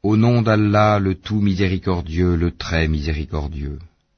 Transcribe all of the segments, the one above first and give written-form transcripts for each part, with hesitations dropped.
Au nom d'Allah, le tout miséricordieux, le très miséricordieux.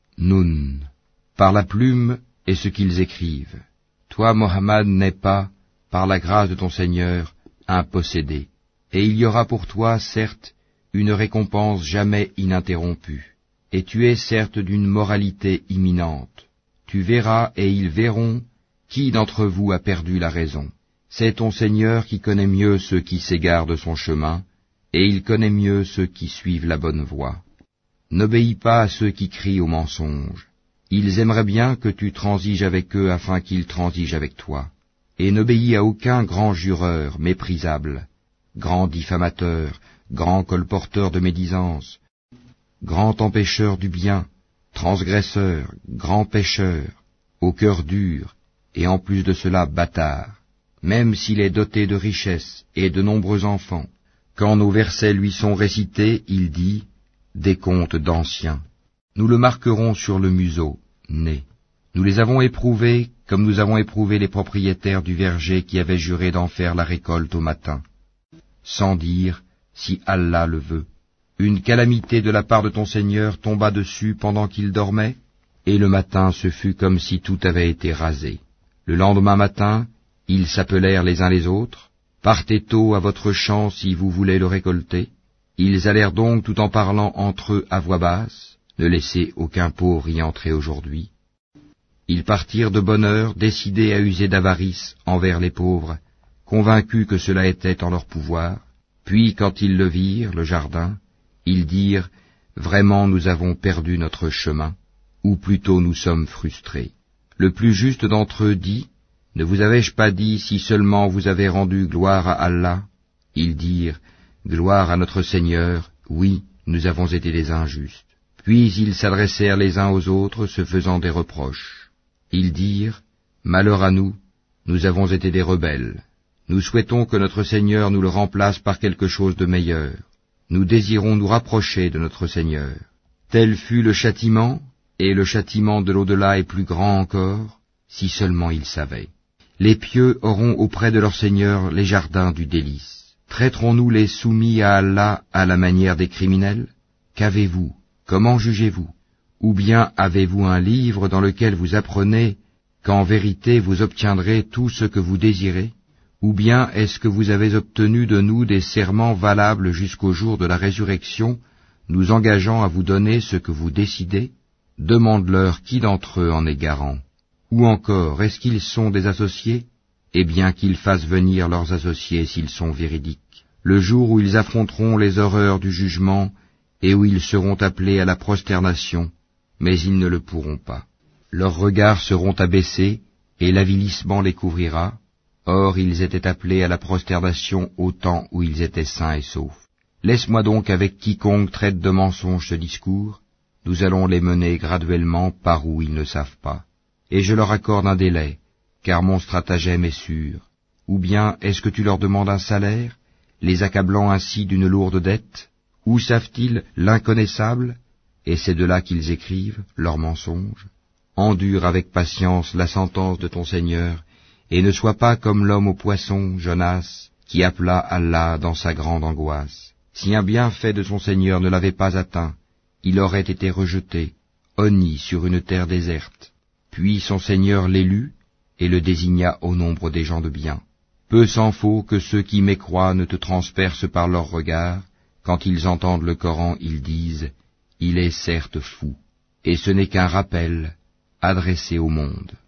Nun. Par la plume et ce qu'ils écrivent. Toi, Mohammed, n'es pas, par la grâce de ton Seigneur, un possédé. Et il y aura pour toi, certes, une récompense jamais ininterrompue. Et tu es certes d'une moralité imminente. Tu verras et ils verront qui d'entre vous a perdu la raison. C'est ton Seigneur qui connaît mieux ceux qui s'égarent de son chemin, et il connaît mieux ceux qui suivent la bonne voie. N'obéis pas à ceux qui crient au mensonge. Ils aimeraient bien que tu transiges avec eux afin qu'ils transigent avec toi. Et n'obéis à aucun grand jureur méprisable, grand diffamateur, grand colporteur de médisance, grand empêcheur du bien, transgresseur, grand pécheur, au cœur dur, et en plus de cela bâtard, même s'il est doté de richesses et de nombreux enfants. Quand nos versets lui sont récités, il dit, des contes d'anciens. Nous le marquerons sur le museau, nez. Nous les avons éprouvés comme nous avons éprouvé les propriétaires du verger qui avaient juré d'en faire la récolte au matin, sans dire, si Allah le veut. Une calamité de la part de ton Seigneur tomba dessus pendant qu'il dormait, et le matin ce fut comme si tout avait été rasé. Le lendemain matin, ils s'appelèrent les uns les autres, partez tôt à votre champ si vous voulez le récolter. Ils allèrent donc tout en parlant entre eux à voix basse, ne laissez aucun pauvre y entrer aujourd'hui. Ils partirent de bonne heure, décidés à user d'avarice envers les pauvres, convaincus que cela était en leur pouvoir. Puis quand ils le virent, le jardin, ils dirent, vraiment nous avons perdu notre chemin, ou plutôt nous sommes frustrés. Le plus juste d'entre eux dit, ne vous avais-je pas dit si seulement vous avez rendu gloire à Allah? Ils dirent, gloire à notre Seigneur, oui, nous avons été des injustes. Puis ils s'adressèrent les uns aux autres, se faisant des reproches. Ils dirent, malheur à nous, nous avons été des rebelles. Nous souhaitons que notre Seigneur nous le remplace par quelque chose de meilleur. Nous désirons nous rapprocher de notre Seigneur. Tel fut le châtiment, et le châtiment de l'au-delà est plus grand encore, si seulement ils savaient. Les pieux auront auprès de leur Seigneur les jardins du délice. Traiterons-nous les soumis à Allah à la manière des criminels? Qu'avez-vous? Comment jugez-vous? Ou bien avez-vous un livre dans lequel vous apprenez qu'en vérité vous obtiendrez tout ce que vous désirez? Ou bien est-ce que vous avez obtenu de nous des serments valables jusqu'au jour de la résurrection, nous engageant à vous donner ce que vous décidez? Demande-leur qui d'entre eux en est garant. Ou encore, est-ce qu'ils sont des associés? Eh bien qu'ils fassent venir leurs associés s'ils sont véridiques. Le jour où ils affronteront les horreurs du jugement, et où ils seront appelés à la prosternation, mais ils ne le pourront pas. Leurs regards seront abaissés, et l'avilissement les couvrira. Or ils étaient appelés à la prosternation au temps où ils étaient sains et saufs. Laisse-moi donc avec quiconque traite de mensonge ce discours, nous allons les mener graduellement par où ils ne savent pas. Et je leur accorde un délai, car mon stratagème est sûr. Ou bien est-ce que tu leur demandes un salaire, les accablant ainsi d'une lourde dette? Où savent-ils l'inconnaissable? Et c'est de là qu'ils écrivent leurs mensonges. Endure avec patience la sentence de ton Seigneur, et ne sois pas comme l'homme au poisson, Jonas, qui appela Allah dans sa grande angoisse. Si un bienfait de son Seigneur ne l'avait pas atteint, il aurait été rejeté, honni sur une terre déserte. Puis son Seigneur l'élut, et le désigna au nombre des gens de bien. Peu s'en faut que ceux qui mécroient ne te transpercent par leurs regards. Quand ils entendent le Coran, ils disent, il est certes fou, et ce n'est qu'un rappel adressé au monde.